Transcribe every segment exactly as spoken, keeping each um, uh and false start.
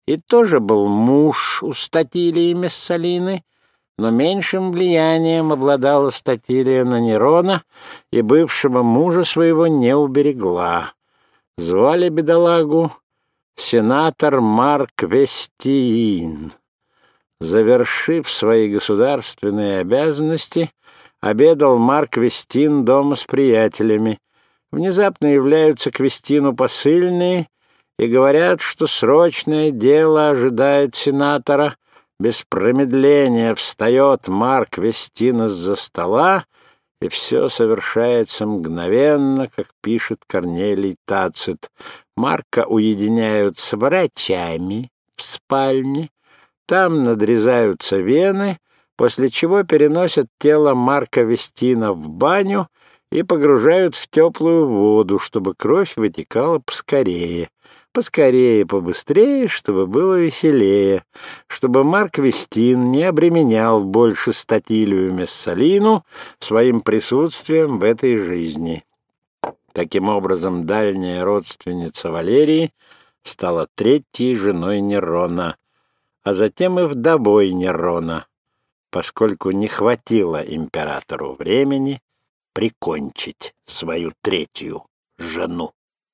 и тоже был муж у Статилии Мессалины, но меньшим влиянием обладала Статилия на Нерона и бывшего мужа своего не уберегла. Звали бедолагу сенатор Марк Вестиин. Завершив свои государственные обязанности, обедал Марк Вестин дома с приятелями. Внезапно являются к Вестину посыльные и говорят, что срочное дело ожидает сенатора. Без промедления встает Марк Вестин из-за стола, и все совершается мгновенно, как пишет Корнелий Тацит. Марка уединяют с врачами в спальне, там надрезаются вены, после чего переносят тело Марка Вестина в баню и погружают в теплую воду, чтобы кровь вытекала поскорее. Поскорее, побыстрее, чтобы было веселее, чтобы Марк Вестин не обременял больше Статилию Мессалину своим присутствием в этой жизни. Таким образом, дальняя родственница Валерии стала третьей женой Нерона, а затем и вдовой Нерона, поскольку не хватило императору времени прикончить свою третью жену.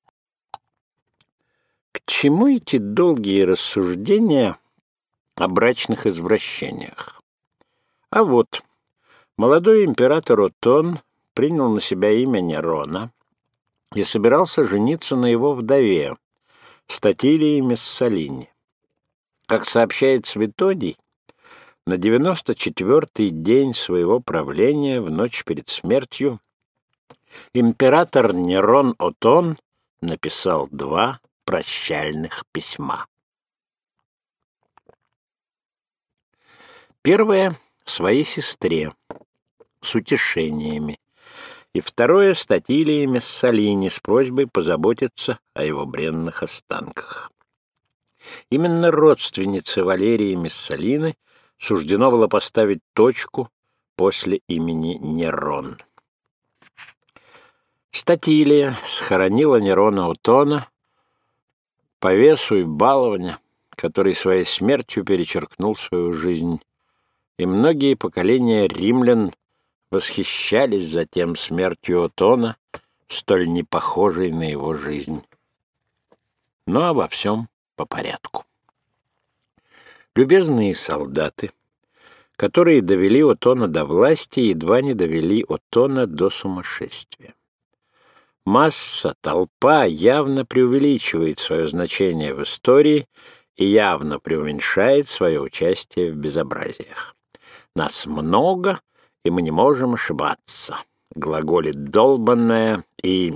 К чему эти долгие рассуждения о брачных извращениях? А вот, молодой император Отон принял на себя имя Нерона и собирался жениться на его вдове, Статилии Мессалине. Как сообщает Светодий, на девяносто четвёртый день своего правления, в ночь перед смертью, император Нерон Отон написал два прощальных письма. Первое — своей сестре с утешениями, и второе — Статилии Мессалине с просьбой позаботиться о его бренных останках. Именно родственнице Валерии Мессалины суждено было поставить точку после имени Нерон. Статилия схоронила Нерона Отона по весу и баловня, который своей смертью перечеркнул свою жизнь, и многие поколения римлян восхищались затем смертью Отона, столь непохожей на его жизнь. Но обо всем по порядку. Любезные солдаты, которые довели Отона до власти, едва не довели Отона до сумасшествия. Масса, толпа явно преувеличивает свое значение в истории и явно преуменьшает свое участие в безобразиях. Нас много, и мы не можем ошибаться, глаголит долбанная и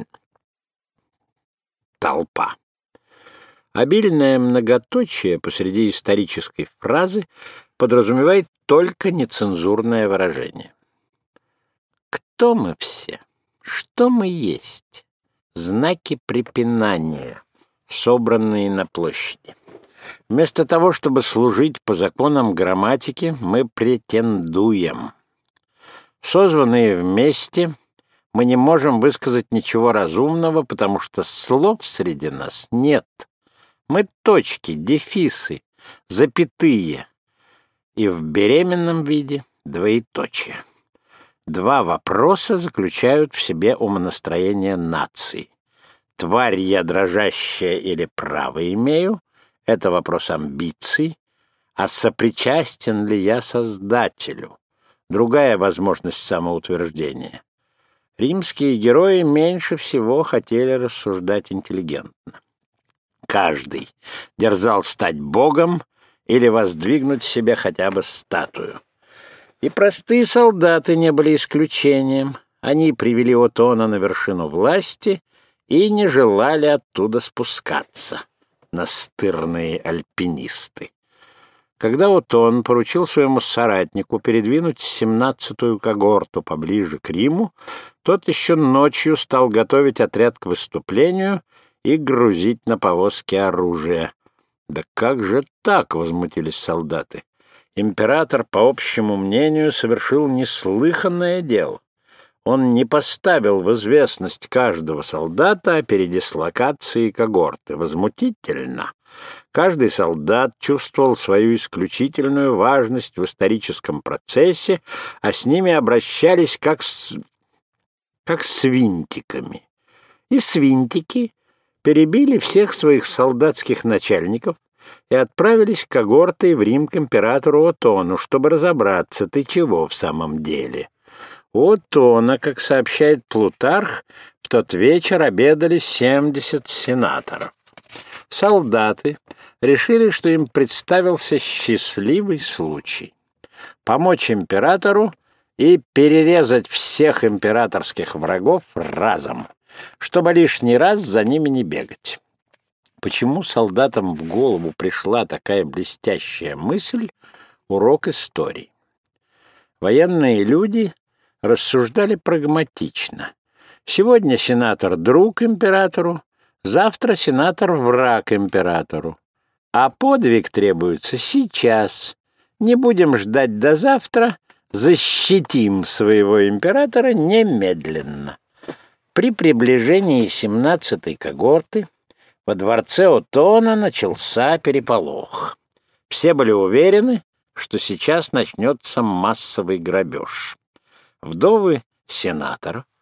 толпа. Обильное многоточие посреди исторической фразы подразумевает только нецензурное выражение. Кто мы все? Что мы есть? Знаки препинания, собранные на площади. Вместо того, чтобы служить по законам грамматики, мы претендуем. Созванные вместе, мы не можем высказать ничего разумного, потому что слов среди нас нет. Мы точки, дефисы, запятые, и в беременном виде двоеточие. Два вопроса заключают в себе умонастроение нации. Тварь я дрожащая или право имею — это вопрос амбиций, а сопричастен ли я Создателю — другая возможность самоутверждения. Римские герои меньше всего хотели рассуждать интеллигентно. Каждый дерзал стать богом или воздвигнуть себе хотя бы статую. И простые солдаты не были исключением. Они привели Отона на вершину власти и не желали оттуда спускаться, настырные альпинисты. Когда Отон поручил своему соратнику передвинуть семнадцатую когорту поближе к Риму, тот еще ночью стал готовить отряд к выступлению и грузить на повозки оружие. «Да как же так?» — возмутились солдаты. Император, по общему мнению, совершил неслыханное дело. Он не поставил в известность каждого солдата о передислокации когорты. Возмутительно. Каждый солдат чувствовал свою исключительную важность в историческом процессе, а с ними обращались как с, как с винтиками. И свинтики перебили всех своих солдатских начальников и отправились когортой в Рим к императору Отону, чтобы разобраться, ты чего в самом деле. У Отона, как сообщает Плутарх, в тот вечер обедали семьдесят сенаторов. Солдаты решили, что им представился счастливый случай помочь императору и перерезать всех императорских врагов разом, чтобы лишний раз за ними не бегать. Почему солдатам в голову пришла такая блестящая мысль — урок истории. Военные люди рассуждали прагматично. Сегодня сенатор — друг императору, завтра сенатор — враг императору. А подвиг требуется сейчас. Не будем ждать до завтра, защитим своего императора немедленно. При приближении семнадцатой когорты во дворце Отона начался переполох. Все были уверены, что сейчас начнется массовый грабеж. Вдовы сенаторов